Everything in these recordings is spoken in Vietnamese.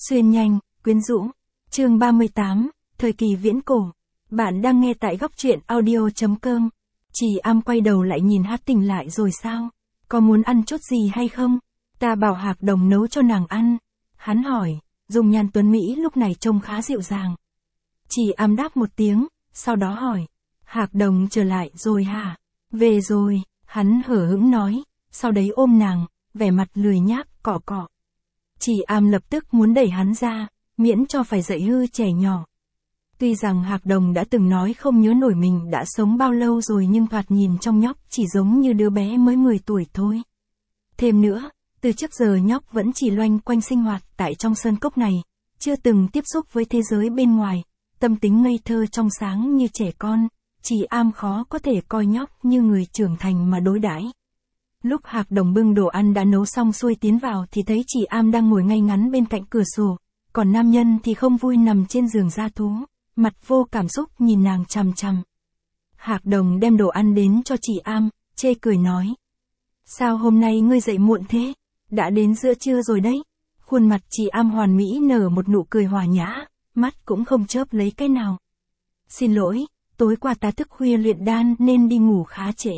Xuyên nhanh, quyến rũ. Chương 38, thời kỳ viễn cổ. Bạn đang nghe tại góc truyện audio.com. Chị Am quay đầu lại nhìn Hát tỉnh lại rồi sao? Có muốn ăn chút gì hay không? Ta bảo Hạc Đồng nấu cho nàng ăn. Hắn hỏi, dùng nhan tuấn Mỹ lúc này trông khá dịu dàng. Chị Am đáp một tiếng, sau đó hỏi, Hạc Đồng trở lại rồi hả? Về rồi, hắn hở hững nói, sau đấy ôm nàng, vẻ mặt lười nhác, cọ cọ. Chị Am lập tức muốn đẩy hắn ra, miễn cho phải dạy hư trẻ nhỏ. Tuy rằng Hạc Đồng đã từng nói không nhớ nổi mình đã sống bao lâu rồi nhưng thoạt nhìn trong nhóc chỉ giống như đứa bé mới 10 tuổi thôi. Thêm nữa, từ trước giờ nhóc vẫn chỉ loanh quanh sinh hoạt tại trong sơn cốc này, chưa từng tiếp xúc với thế giới bên ngoài, tâm tính ngây thơ trong sáng như trẻ con, chị Am khó có thể coi nhóc như người trưởng thành mà đối đãi. Lúc Hạc Đồng bưng đồ ăn đã nấu xong xuôi tiến vào thì thấy chị Am đang ngồi ngay ngắn bên cạnh cửa sổ, còn nam nhân thì không vui nằm trên giường dã thú, mặt vô cảm xúc nhìn nàng chằm chằm. Hạc Đồng đem đồ ăn đến cho chị Am, chê cười nói. Sao hôm nay ngươi dậy muộn thế? Đã đến giữa trưa rồi đấy. Khuôn mặt chị Am hoàn mỹ nở một nụ cười hòa nhã, mắt cũng không chớp lấy cái nào. Xin lỗi, tối qua ta thức khuya luyện đan nên đi ngủ khá trễ.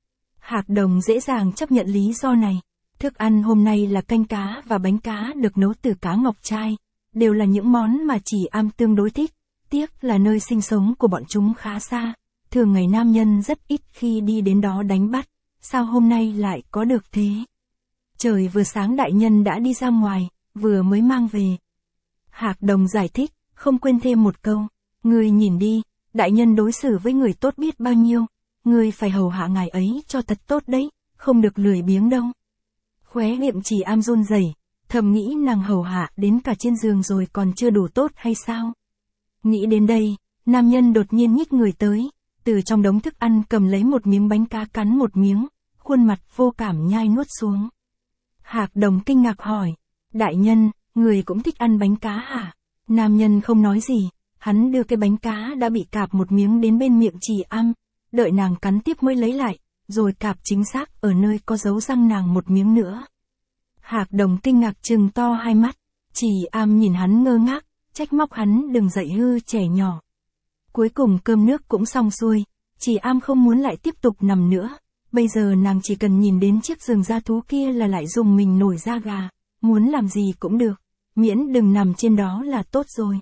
Hạc Đồng dễ dàng chấp nhận lý do này. Thức ăn hôm nay là canh cá và bánh cá được nấu từ cá ngọc trai, đều là những món mà chị Am tương đối thích. Tiếc là nơi sinh sống của bọn chúng khá xa, thường ngày nam nhân rất ít khi đi đến đó đánh bắt, sao hôm nay lại có được thế? Trời vừa sáng đại nhân đã đi ra ngoài, vừa mới mang về. Hạc Đồng giải thích, không quên thêm một câu, ngươi nhìn đi, đại nhân đối xử với người tốt biết bao nhiêu, ngươi phải hầu hạ ngài ấy cho thật tốt đấy, không được lười biếng đâu. Khóe miệng chị Am run rẩy, thầm nghĩ nàng hầu hạ đến cả trên giường rồi còn chưa đủ tốt hay sao? Nghĩ đến đây, nam nhân đột nhiên nhích người tới, từ trong đống thức ăn cầm lấy một miếng bánh cá cắn một miếng, khuôn mặt vô cảm nhai nuốt xuống. Hạc Đồng kinh ngạc hỏi, đại nhân, người cũng thích ăn bánh cá hả? Nam nhân không nói gì, hắn đưa cái bánh cá đã bị cạp một miếng đến bên miệng chị Am, đợi nàng cắn tiếp mới lấy lại, rồi cạp chính xác ở nơi có dấu răng nàng một miếng nữa. Hạc Đồng kinh ngạc trừng to hai mắt, chị Am nhìn hắn ngơ ngác, trách móc hắn đừng dạy hư trẻ nhỏ. Cuối cùng cơm nước cũng xong xuôi, chị Am không muốn lại tiếp tục nằm nữa, bây giờ nàng chỉ cần nhìn đến chiếc giường dã thú kia là lại dùng mình nổi da gà, muốn làm gì cũng được, miễn đừng nằm trên đó là tốt rồi.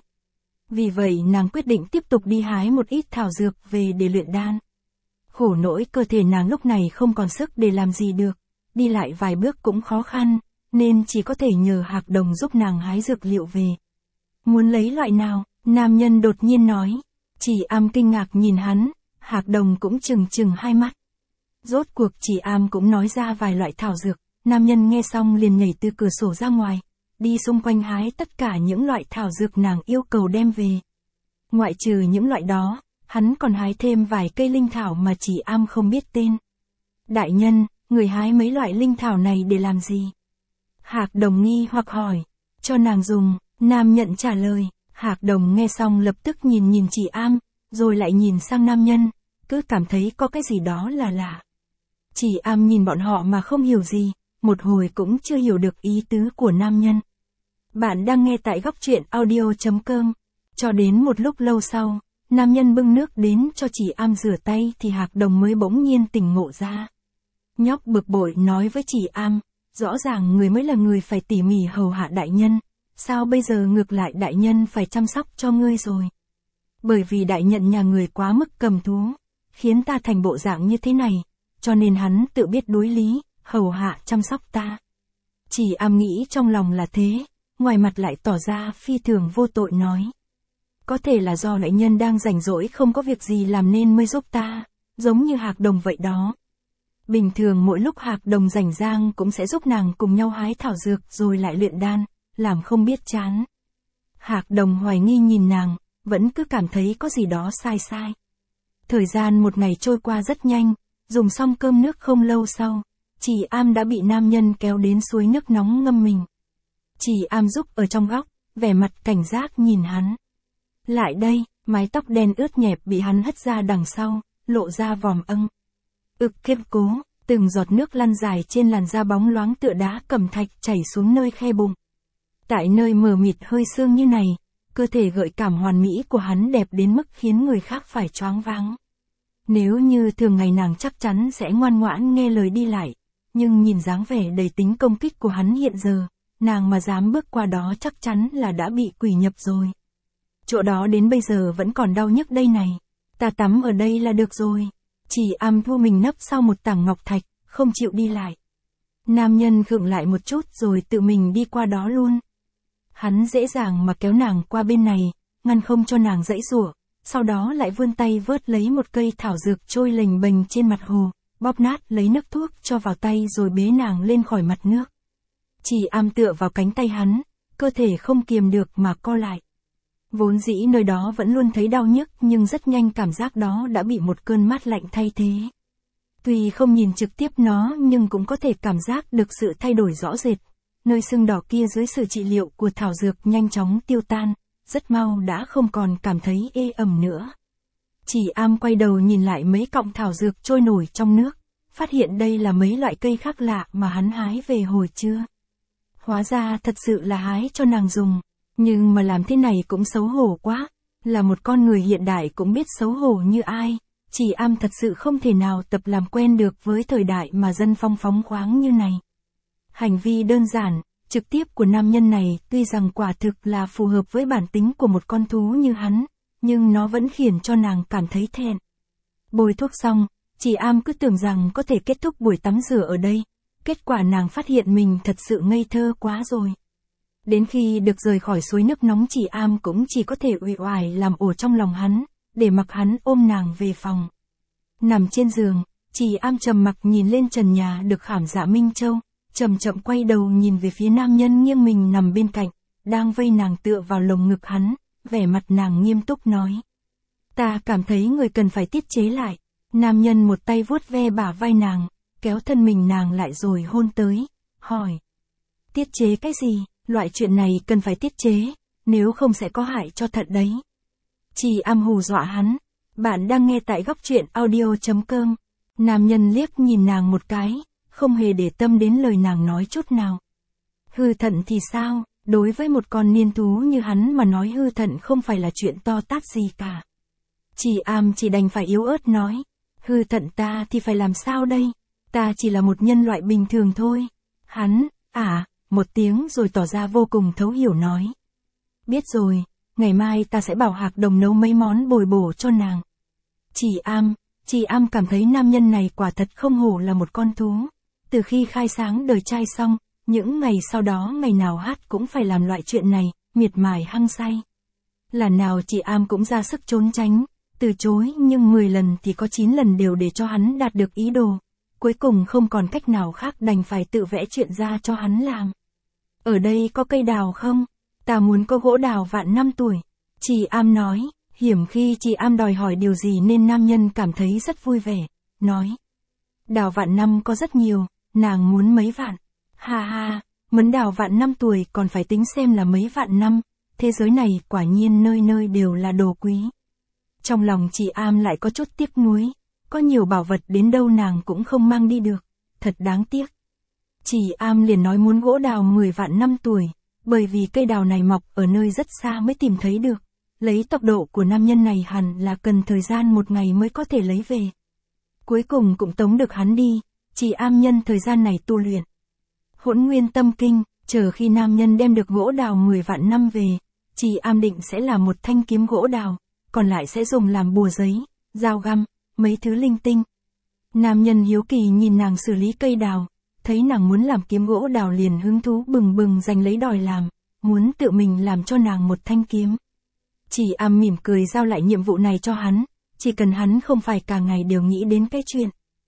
Vì vậy nàng quyết định tiếp tục đi hái một ít thảo dược về để luyện đan. Khổ nỗi cơ thể nàng lúc này không còn sức để làm gì được, đi lại vài bước cũng khó khăn, nên chỉ có thể nhờ Hạc Đồng giúp nàng hái dược liệu về. Muốn lấy loại nào? Nam nhân đột nhiên nói. Chị Am kinh ngạc nhìn hắn, Hạc Đồng cũng trừng hai mắt. Rốt cuộc chị Am cũng nói ra vài loại thảo dược, nam nhân nghe xong liền nhảy từ cửa sổ ra ngoài, đi xung quanh hái tất cả những loại thảo dược nàng yêu cầu đem về. Ngoại trừ những loại đó, hắn còn hái thêm vài cây linh thảo mà chị Am không biết tên. Đại nhân, người hái mấy loại linh thảo này để làm gì? Hạc Đồng nghi hoặc hỏi. Cho nàng dùng, nam nhận trả lời. Hạc Đồng nghe xong lập tức nhìn chị Am, rồi lại nhìn sang nam nhân, cứ cảm thấy có cái gì đó là lạ. Chị Am nhìn bọn họ mà không hiểu gì, một hồi cũng chưa hiểu được ý tứ của nam nhân. Bạn đang nghe tại góc truyện audio.com. Cho đến một lúc lâu sau, nam nhân bưng nước đến cho chị Am rửa tay thì Hạc Đồng mới bỗng nhiên tỉnh ngộ ra. Nhóc bực bội nói với chị Am, rõ ràng người mới là người phải tỉ mỉ hầu hạ đại nhân, sao bây giờ ngược lại đại nhân phải chăm sóc cho ngươi rồi? Bởi vì đại nhận nhà người quá mức cầm thú, khiến ta thành bộ dạng như thế này, cho nên hắn tự biết đối lý, hầu hạ chăm sóc ta. Chị Am nghĩ trong lòng là thế, ngoài mặt lại tỏ ra phi thường vô tội nói. Có thể là do đại nhân đang rảnh rỗi không có việc gì làm nên mới giúp ta, giống như Hạc Đồng vậy đó. Bình thường mỗi lúc Hạc Đồng rảnh rang cũng sẽ giúp nàng cùng nhau hái thảo dược rồi lại luyện đan, làm không biết chán. Hạc Đồng hoài nghi nhìn nàng, vẫn cứ cảm thấy có gì đó sai. Thời gian một ngày trôi qua rất nhanh, dùng xong cơm nước không lâu sau, chị Am đã bị nam nhân kéo đến suối nước nóng ngâm mình. Chị Am giúp ở trong góc, vẻ mặt cảnh giác nhìn hắn. Lại đây, mái tóc đen ướt nhẹp bị hắn hất ra đằng sau, lộ ra vòm âng. Kiếp cố, từng giọt nước lăn dài trên làn da bóng loáng tựa đá cẩm thạch chảy xuống nơi khe bụng. Tại nơi mờ mịt hơi sương như này, cơ thể gợi cảm hoàn mỹ của hắn đẹp đến mức khiến người khác phải choáng váng. Nếu như thường ngày nàng chắc chắn sẽ ngoan ngoãn nghe lời đi lại, nhưng nhìn dáng vẻ đầy tính công kích của hắn hiện giờ, nàng mà dám bước qua đó chắc chắn là đã bị quỷ nhập rồi. Chỗ đó đến bây giờ vẫn còn đau nhức đây này, ta tắm ở đây là được rồi. Chỉ am thu mình nấp sau một tảng ngọc thạch, không chịu đi lại. Nam nhân khựng lại một chút rồi tự mình đi qua đó luôn. Hắn dễ dàng mà kéo nàng qua bên này, ngăn không cho nàng giãy giụa, sau đó lại vươn tay vớt lấy một cây thảo dược trôi lềnh bềnh trên mặt hồ, bóp nát lấy nước thuốc cho vào tay rồi bế nàng lên khỏi mặt nước. Chỉ am tựa vào cánh tay hắn, cơ thể không kiềm được mà co lại. Vốn dĩ nơi đó vẫn luôn thấy đau nhức nhưng rất nhanh cảm giác đó đã bị một cơn mát lạnh thay thế. Tuy không nhìn trực tiếp nó nhưng cũng có thể cảm giác được sự thay đổi rõ rệt. Nơi sưng đỏ kia dưới sự trị liệu của thảo dược nhanh chóng tiêu tan, rất mau đã không còn cảm thấy ê ẩm nữa. Chỉ am quay đầu nhìn lại mấy cọng thảo dược trôi nổi trong nước, phát hiện đây là mấy loại cây khác lạ mà hắn hái về hồi trưa. Hóa ra thật sự là hái cho nàng dùng, nhưng mà làm thế này cũng xấu hổ quá, là một con người hiện đại cũng biết xấu hổ như ai. Chỉ am thật sự không thể nào tập làm quen được với thời đại mà dân phong phóng khoáng như này. Hành vi đơn giản, trực tiếp của nam nhân này tuy rằng quả thực là phù hợp với bản tính của một con thú như hắn, nhưng nó vẫn khiến cho nàng cảm thấy thẹn. Bôi thuốc xong, chỉ am cứ tưởng rằng có thể kết thúc buổi tắm rửa ở đây, kết quả nàng phát hiện mình thật sự ngây thơ quá rồi. Đến khi được rời khỏi suối nước nóng chỉ am cũng chỉ có thể uể oải làm ổ trong lòng hắn, để mặc hắn ôm nàng về phòng. Nằm trên giường, chỉ am trầm mặc nhìn lên trần nhà được khảm dạ minh châu, chậm chậm quay đầu nhìn về phía nam nhân nghiêng mình nằm bên cạnh, đang vây nàng tựa vào lồng ngực hắn, vẻ mặt nàng nghiêm túc nói. Ta cảm thấy người cần phải tiết chế lại. Nam nhân một tay vuốt ve bả vai nàng, kéo thân mình nàng lại rồi hôn tới, hỏi. Tiết chế cái gì, loại chuyện này cần phải tiết chế, nếu không sẽ có hại cho thật đấy. Chỉ am hù dọa hắn. Bạn đang nghe tại góc truyện audio.com. Nam nhân liếc nhìn nàng một cái, không hề để tâm đến lời nàng nói chút nào. Hư thận thì sao, đối với một con niên thú như hắn mà nói hư thận không phải là chuyện to tát gì cả. Chỉ am chỉ đành phải yếu ớt nói. Hư thận ta thì phải làm sao đây, ta chỉ là một nhân loại bình thường thôi. Hắn, một tiếng rồi tỏ ra vô cùng thấu hiểu nói. Biết rồi, ngày mai ta sẽ bảo Hạc Đồng nấu mấy món bồi bổ cho nàng. Chỉ am cảm thấy nam nhân này quả thật không hổ là một con thú. Từ khi khai sáng đời trai xong, những ngày sau đó ngày nào hát cũng phải làm loại chuyện này, miệt mài hăng say. Lần nào chị am cũng ra sức trốn tránh, từ chối nhưng 10 lần thì có 9 lần đều để cho hắn đạt được ý đồ. Cuối cùng không còn cách nào khác đành phải tự vẽ chuyện ra cho hắn làm. Ở đây có cây đào không? Ta muốn có gỗ đào vạn năm tuổi. Chị am nói, hiểm khi chị am đòi hỏi điều gì nên nam nhân cảm thấy rất vui vẻ, nói. Đào vạn năm có rất nhiều, nàng muốn mấy vạn. Ha ha, mấn đào vạn năm tuổi còn phải tính xem là mấy vạn năm, thế giới này quả nhiên nơi nơi đều là đồ quý. Trong lòng chị am lại có chút tiếc nuối, có nhiều bảo vật đến đâu nàng cũng không mang đi được, thật đáng tiếc. Chị am liền nói muốn gỗ đào 10 vạn năm tuổi, bởi vì cây đào này mọc ở nơi rất xa mới tìm thấy được. Lấy tốc độ của nam nhân này hẳn là cần thời gian 1 ngày mới có thể lấy về. Cuối cùng cũng tống được hắn đi, chị am nhân thời gian này tu luyện. Hỗn nguyên tâm kinh, chờ khi nam nhân đem được gỗ đào 10 vạn năm về, chị am định sẽ làm một thanh kiếm gỗ đào, còn lại sẽ dùng làm bùa giấy, dao găm, mấy thứ linh tinh. Nam nhân hiếu kỳ nhìn nàng xử lý cây đào, thấy nàng muốn làm kiếm gỗ đào liền hứng thú bừng bừng giành lấy đòi làm, muốn tự mình làm cho nàng một thanh kiếm. Chỉ am mỉm cười giao lại nhiệm vụ này cho hắn, chỉ cần hắn không phải cả ngày đều nghĩ đến cái chuyện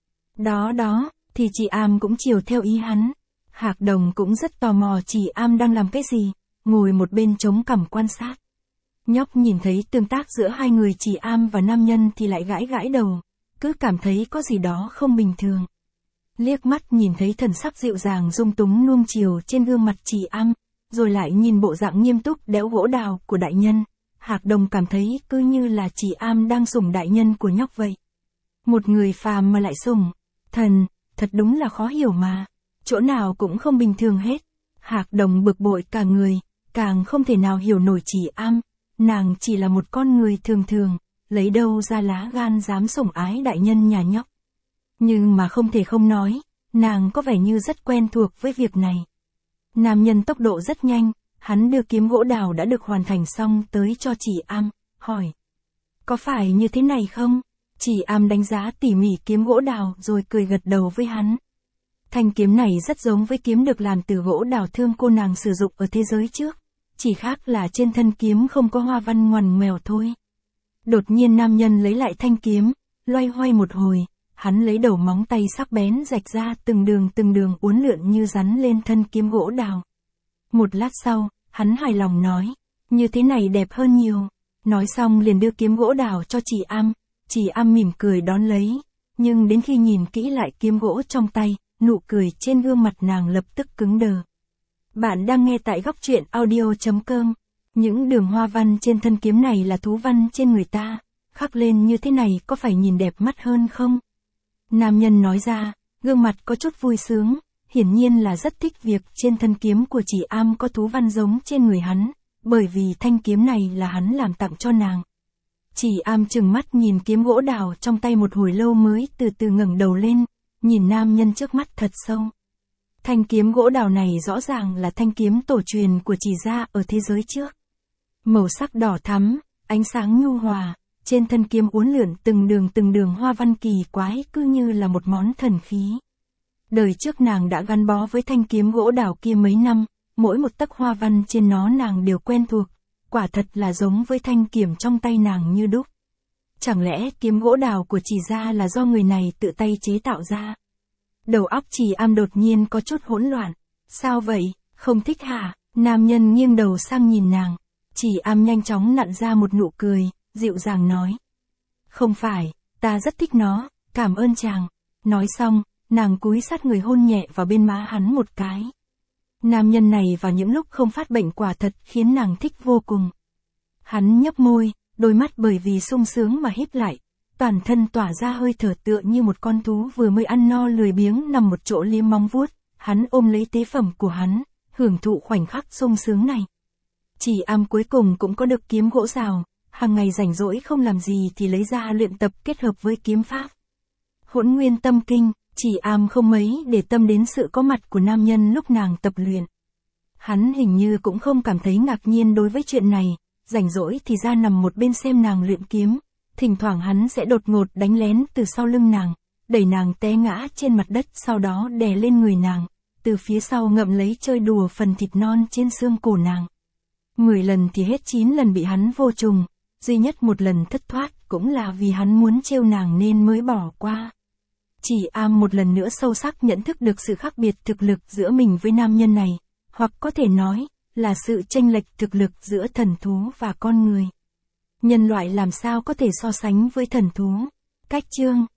đó, thì chị am cũng chiều theo ý hắn. Hạc Đồng cũng rất tò mò chị am đang làm cái gì, ngồi một bên chống cằm quan sát. Nhóc nhìn thấy tương tác giữa hai người chị am và nam nhân thì lại gãi gãi đầu, cứ cảm thấy có gì đó không bình thường. Liếc mắt nhìn thấy thần sắc dịu dàng dung túng nuông chiều trên gương mặt chị am, rồi lại nhìn bộ dạng nghiêm túc đẽo gỗ đào của đại nhân. Hạc Đồng cảm thấy cứ như là chị am đang sủng đại nhân của nhóc vậy. Một người phàm mà lại sủng thần, thật đúng là khó hiểu mà. Chỗ nào cũng không bình thường hết. Hạc Đồng bực bội cả người, càng không thể nào hiểu nổi Chỉ Am, nàng chỉ là một con người thường thường, lấy đâu ra lá gan dám sủng ái đại nhân nhà nhóc. Nhưng mà không thể không nói, nàng có vẻ như rất quen thuộc với việc này. Nam nhân tốc độ rất nhanh, hắn đưa kiếm gỗ đào đã được hoàn thành xong tới cho Chỉ Am, hỏi. Có phải như thế này không? Chỉ Am đánh giá tỉ mỉ kiếm gỗ đào rồi cười gật đầu với hắn. Thanh kiếm này rất giống với kiếm được làm từ gỗ đào thương cô nàng sử dụng ở thế giới trước, chỉ khác là trên thân kiếm không có hoa văn ngoằn ngoèo thôi. Đột nhiên nam nhân lấy lại thanh kiếm, loay hoay một hồi, hắn lấy đầu móng tay sắc bén rạch ra từng đường uốn lượn như rắn lên thân kiếm gỗ đào. Một lát sau, hắn hài lòng nói, như thế này đẹp hơn nhiều. Nói xong liền đưa kiếm gỗ đào cho Chỉ Am mỉm cười đón lấy, nhưng đến khi nhìn kỹ lại kiếm gỗ trong tay, nụ cười trên gương mặt nàng lập tức cứng đờ. Bạn đang nghe tại góc truyện audio.com. Những đường hoa văn trên thân kiếm này là thú văn trên người ta, khắc lên như thế này có phải nhìn đẹp mắt hơn không? Nam nhân nói ra, gương mặt có chút vui sướng, hiển nhiên là rất thích việc trên thân kiếm của Chỉ Am có thú văn giống trên người hắn, bởi vì thanh kiếm này là hắn làm tặng cho nàng. Chỉ Am trừng mắt nhìn kiếm gỗ đào trong tay một hồi lâu mới từ từ ngẩng đầu lên, nhìn nam nhân trước mắt thật sâu. Thanh kiếm gỗ đào này rõ ràng là thanh kiếm tổ truyền của Chỉ gia ở thế giới trước. Màu sắc đỏ thắm, ánh sáng nhu hòa, trên thân kiếm uốn lượn từng đường hoa văn kỳ quái cứ như là một món thần khí. Đời trước nàng đã gắn bó với thanh kiếm gỗ đào kia mấy năm, mỗi một tấc hoa văn trên nó nàng đều quen thuộc, quả thật là giống với thanh kiếm trong tay nàng như đúc. Chẳng lẽ kiếm gỗ đào của Chỉ gia là do người này tự tay chế tạo ra? Đầu óc Chỉ Am đột nhiên có chút hỗn loạn. Sao vậy, không thích hả? Nam nhân nghiêng đầu sang nhìn nàng. Chỉ Am nhanh chóng nặn ra một nụ cười, dịu dàng nói. Không phải, ta rất thích nó, cảm ơn chàng. Nói xong, nàng cúi sát người hôn nhẹ vào bên má hắn một cái. Nam nhân này vào những lúc không phát bệnh quả thật khiến nàng thích vô cùng. Hắn nhấp môi, đôi mắt bởi vì sung sướng mà híp lại, toàn thân tỏa ra hơi thở tựa như một con thú vừa mới ăn no lười biếng nằm một chỗ liếm móng vuốt, hắn ôm lấy tế phẩm của hắn, hưởng thụ khoảnh khắc sung sướng này. Chỉ Am cuối cùng cũng có được kiếm gỗ rào, hàng ngày rảnh rỗi không làm gì thì lấy ra luyện tập kết hợp với kiếm pháp. Hỗn nguyên tâm kinh, Chỉ Am không mấy để tâm đến sự có mặt của nam nhân lúc nàng tập luyện. Hắn hình như cũng không cảm thấy ngạc nhiên đối với chuyện này, rảnh rỗi thì ra nằm một bên xem nàng luyện kiếm, thỉnh thoảng hắn sẽ đột ngột đánh lén từ sau lưng nàng, đẩy nàng té ngã trên mặt đất sau đó đè lên người nàng, từ phía sau ngậm lấy chơi đùa phần thịt non trên xương cổ nàng. 10 lần thì hết 9 lần bị hắn vô trùng, duy nhất một lần thất thoát cũng là vì hắn muốn trêu nàng nên mới bỏ qua. Chỉ Am một lần nữa sâu sắc nhận thức được sự khác biệt thực lực giữa mình với nam nhân này, hoặc có thể nói là sự chênh lệch thực lực giữa thần thú và con người. Nhân loại làm sao có thể so sánh với thần thú? Cách chương